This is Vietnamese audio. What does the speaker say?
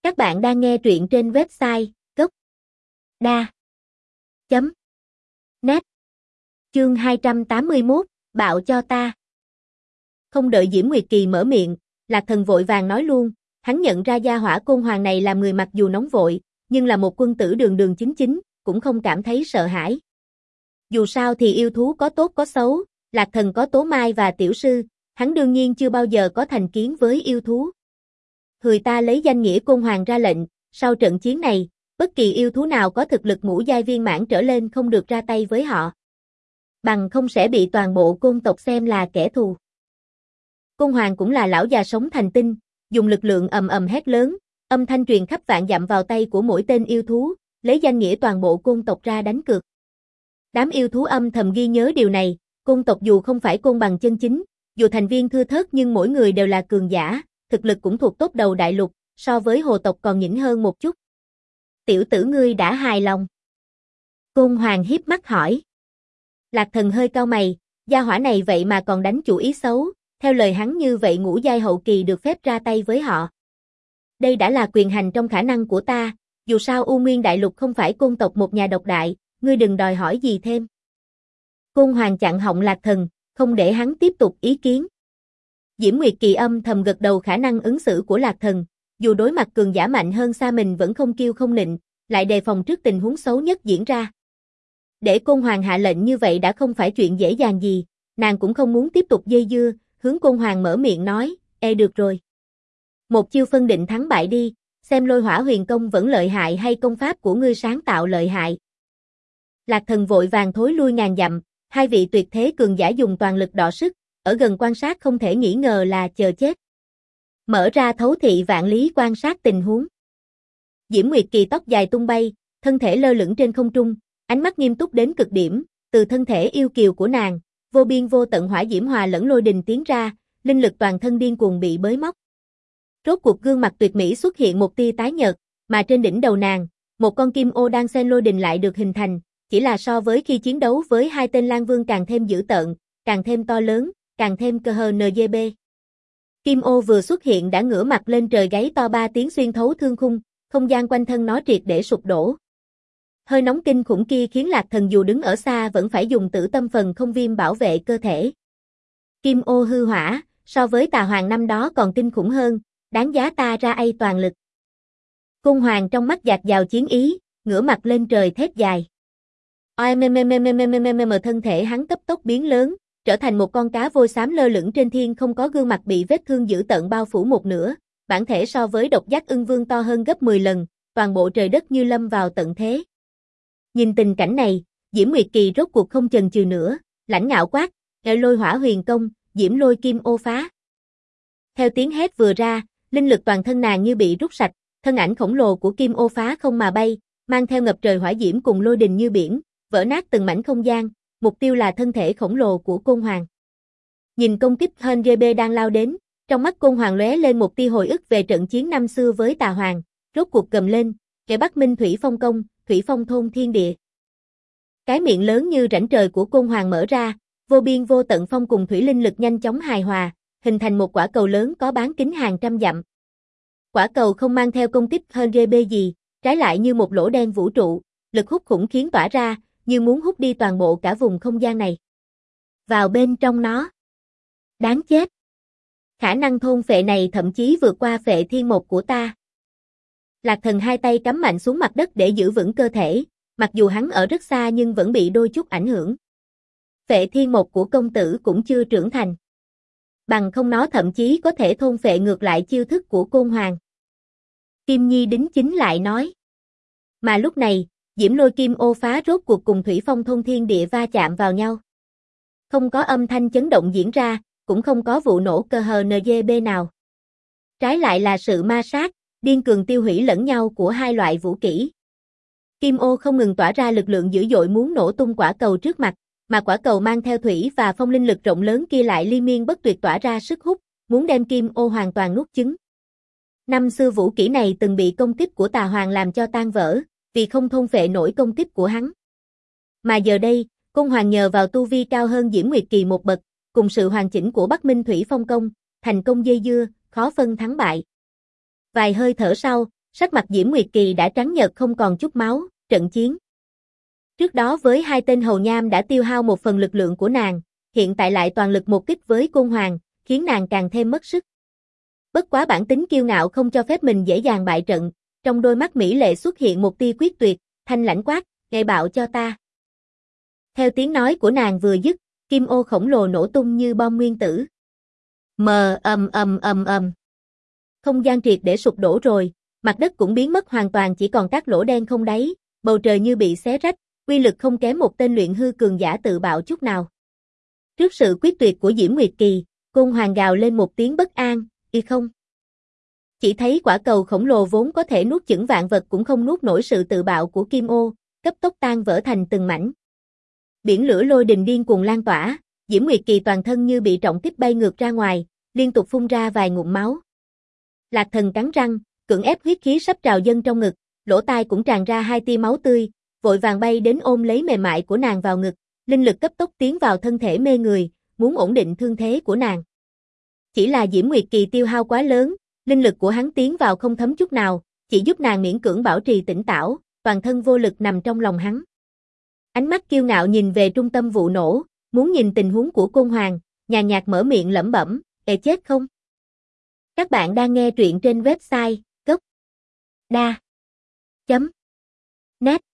Các bạn đang nghe truyện trên website gocda.net. Chương 281, bạo cho ta. Không đợi Diễm Nguyệt Kỳ mở miệng, Lạc Thần vội vàng nói luôn, hắn nhận ra gia hỏa Côn Hoàng này làm người mặc dù nóng vội, nhưng là một quân tử đường đường chính chính, cũng không cảm thấy sợ hãi. Dù sao thì yêu thú có tốt có xấu, Lạc Thần có Tố Mai và Tiểu Sư, hắn đương nhiên chưa bao giờ có thành kiến với yêu thú. Người ta lấy danh nghĩa Côn Hoàng ra lệnh, sau trận chiến này, bất kỳ yêu thú nào có thực lực ngũ giai viên mãn trở lên không được ra tay với họ. Bằng không sẽ bị toàn bộ côn tộc xem là kẻ thù. Côn Hoàng cũng là lão già sống thành tinh, dùng lực lượng ầm ầm hét lớn, âm thanh truyền khắp vạn dặm vào tay của mỗi tên yêu thú, lấy danh nghĩa toàn bộ côn tộc ra đánh cược. Đám yêu thú âm thầm ghi nhớ điều này, côn tộc dù không phải côn bằng chân chính, dù thành viên thưa thớt nhưng mỗi người đều là cường giả, thực lực cũng thuộc top đầu đại lục, so với hồ tộc còn nhỉnh hơn một chút. Tiểu tử ngươi đã hài lòng? Côn Hoàng hiếp mắt hỏi. Lạc Thần hơi cau mày, gia hỏa này vậy mà còn đánh chủ ý xấu, theo lời hắn như vậy ngũ giai hậu kỳ được phép ra tay với họ. Đây đã là quyền hành trong khả năng của ta, dù sao U Nguyên Đại Lục không phải côn tộc một nhà độc đại, ngươi đừng đòi hỏi gì thêm. Côn Hoàng chặn họng Lạc Thần, không để hắn tiếp tục ý kiến. Diễm Nguyệt Kỳ âm thầm gật đầu khả năng ứng xử của Lạc Thần, dù đối mặt cường giả mạnh hơn xa mình vẫn không kiêu không nịnh, lại đề phòng trước tình huống xấu nhất diễn ra. Để Côn Hoàng hạ lệnh như vậy đã không phải chuyện dễ dàng gì, nàng cũng không muốn tiếp tục dây dưa, hướng Côn Hoàng mở miệng nói, được rồi. Một chiêu phân định thắng bại đi, xem Lôi Hỏa Huyền Công vẫn lợi hại hay công pháp của ngươi sáng tạo lợi hại. Lạc Thần vội vàng thối lui ngàn dặm, hai vị tuyệt thế cường giả dùng toàn lực đọ sức, ở gần quan sát không thể nghi ngờ là chờ chết. Mở ra thấu thị vạn lý quan sát tình huống. Diễm Nguyệt Kỳ tóc dài tung bay, thân thể lơ lửng trên không trung, ánh mắt nghiêm túc đến cực điểm, từ thân thể yêu kiều của nàng, vô biên vô tận hỏa diễm hòa lẫn lôi đình tiến ra, linh lực toàn thân điên cuồng bị bới móc. Rốt cuộc gương mặt tuyệt mỹ xuất hiện một tia tái nhợt, mà trên đỉnh đầu nàng, một con kim ô đang xen lôi đình lại được hình thành, chỉ là so với khi chiến đấu với hai tên Lang Vương càng thêm dữ tợn, càng thêm to lớn, càng thêm cơ hờ NGB. Kim ô vừa xuất hiện đã ngửa mặt lên trời gáy to 3 tiếng xuyên thấu thương khung, không gian quanh thân nó triệt để sụp đổ. Hơi nóng kinh khủng kia khiến Lạc Thần dù đứng ở xa vẫn phải dùng tử tâm phần không viêm bảo vệ cơ thể. Kim ô hư hỏa, so với Tà Hoàng năm đó còn kinh khủng hơn, đáng giá ta ra toàn lực. Côn Hoàng trong mắt dạt dào chiến ý, ngửa mặt lên trời thét dài. Thân thể hắn cấp tốc biến lớn, trở thành một con cá vôi xám lơ lửng trên thiên không, có gương mặt bị vết thương dữ tợn bao phủ một nửa, bản thể so với Độc Giác Ưng Vương to hơn gấp 10 lần, toàn bộ trời đất như lâm vào tận thế. Nhìn tình cảnh này, Diễm Nguyệt Kỳ rốt cuộc không chần chừ nữa, lãnh ngạo quát, Lôi Hỏa Huyền Công, Diễm Lôi Kim Ô phá. Theo tiếng hét vừa ra, linh lực toàn thân nàng như bị rút sạch, thân ảnh khổng lồ của Kim Ô phá không mà bay, mang theo ngập trời hỏa diễm cùng lôi đình như biển, vỡ nát từng mảnh không gian, mục tiêu là thân thể khổng lồ của Côn Hoàng. Nhìn công kích HNGB đang lao đến, trong mắt Côn Hoàng lóe lên một tia hồi ức về trận chiến năm xưa với Tà Hoàng, rốt cuộc gầm lên, kẻ Bắc Minh Thủy Phong Công, Thủy Phong thôn thiên địa. Cái miệng lớn như rãnh trời của Côn Hoàng mở ra, vô biên vô tận phong cùng thủy linh lực nhanh chóng hài hòa, hình thành một quả cầu lớn có bán kính hàng trăm dặm. Quả cầu không mang theo công kích HNGB gì, trái lại như một lỗ đen vũ trụ, lực hút khủng khiến tỏa ra, như muốn hút đi toàn bộ cả vùng không gian này. Vào bên trong nó. Đáng chết. Khả năng thôn phệ này thậm chí vượt qua phệ thiên mộc của ta. Lạc Thần hai tay cắm mạnh xuống mặt đất để giữ vững cơ thể, mặc dù hắn ở rất xa nhưng vẫn bị đôi chút ảnh hưởng. Phệ thiên mộc của công tử cũng chưa trưởng thành. Bằng không nó thậm chí có thể thôn phệ ngược lại chiêu thức của Côn Hoàng. Kim Nhi đính chính lại nói. Mà lúc này, Diễm Lôi Kim Ô phá rốt cuộc cùng Thủy Phong thôn thiên địa va chạm vào nhau. Không có âm thanh chấn động diễn ra, cũng không có vụ nổ cơ hờ NGB nào. Trái lại là sự ma sát, điên cường tiêu hủy lẫn nhau của hai loại vũ kỹ. Kim Ô không ngừng tỏa ra lực lượng dữ dội muốn nổ tung quả cầu trước mặt, mà quả cầu mang theo thủy và phong linh lực rộng lớn kia lại liên miên bất tuyệt tỏa ra sức hút, muốn đem Kim Ô hoàn toàn nuốt chửng. Năm xưa vũ kỹ này từng bị công kích của Tà Hoàng làm cho tan vỡ, vì không thôn phệ nổi công kích của hắn. Mà giờ đây, Côn Hoàng nhờ vào tu vi cao hơn Diễm Nguyệt Kỳ một bậc, cùng sự hoàn chỉnh của Bắc Minh Thủy Phong Công, thành công dây dưa, khó phân thắng bại. Vài hơi thở sau, Sắc mặt Diễm Nguyệt Kỳ đã trắng nhợt không còn chút máu, trận chiến. Trước đó với hai tên hầu nham đã tiêu hao một phần lực lượng của nàng, hiện tại lại toàn lực một kích với Côn Hoàng, khiến nàng càng thêm mất sức. Bất quá bản tính kiêu ngạo không cho phép mình dễ dàng bại trận, trong đôi mắt mỹ lệ xuất hiện một tia quyết tuyệt, thanh lãnh quát, "Ngài bạo cho ta." Theo tiếng nói của nàng vừa dứt, kim ô khổng lồ nổ tung như bom nguyên tử. Ầm. Không gian triệt để sụp đổ rồi, mặt đất cũng biến mất hoàn toàn, chỉ còn các lỗ đen không đáy, bầu trời như bị xé rách, uy lực không kém một tên luyện hư cường giả tự bạo chút nào. Trước sự quyết tuyệt của Diễm Nguyệt Kỳ, Côn Hoàng gào lên một tiếng bất an, "Y không." Chỉ thấy quả cầu khổng lồ vốn có thể nuốt chửng vạn vật cũng không nuốt nổi sự tự bạo của Kim Ô, cấp tốc tan vỡ thành từng mảnh. Biển lửa lôi đình điên cuồng lan tỏa, Diễm Nguyệt Kỳ toàn thân như bị trọng kích bay ngược ra ngoài, liên tục phun ra vài ngụm máu. Lạc Thần cắn răng, cưỡng ép huyết khí sắp trào dâng trong ngực, lỗ tai cũng tràn ra hai tia máu tươi, vội vàng bay đến ôm lấy mềm mại của nàng vào ngực, linh lực cấp tốc tiến vào thân thể mê người, muốn ổn định thương thế của nàng. Chỉ là Diễm Nguyệt Kỳ tiêu hao quá lớn, linh lực của hắn tiến vào không thấm chút nào, chỉ giúp nàng miễn cưỡng bảo trì tỉnh táo, toàn thân vô lực nằm trong lòng hắn. Ánh mắt kiêu ngạo nhìn về trung tâm vụ nổ, muốn nhìn tình huống của Côn Hoàng, nhàn nhạt mở miệng lẩm bẩm, "Ê chết không?" Các bạn đang nghe truyện trên website gocda.net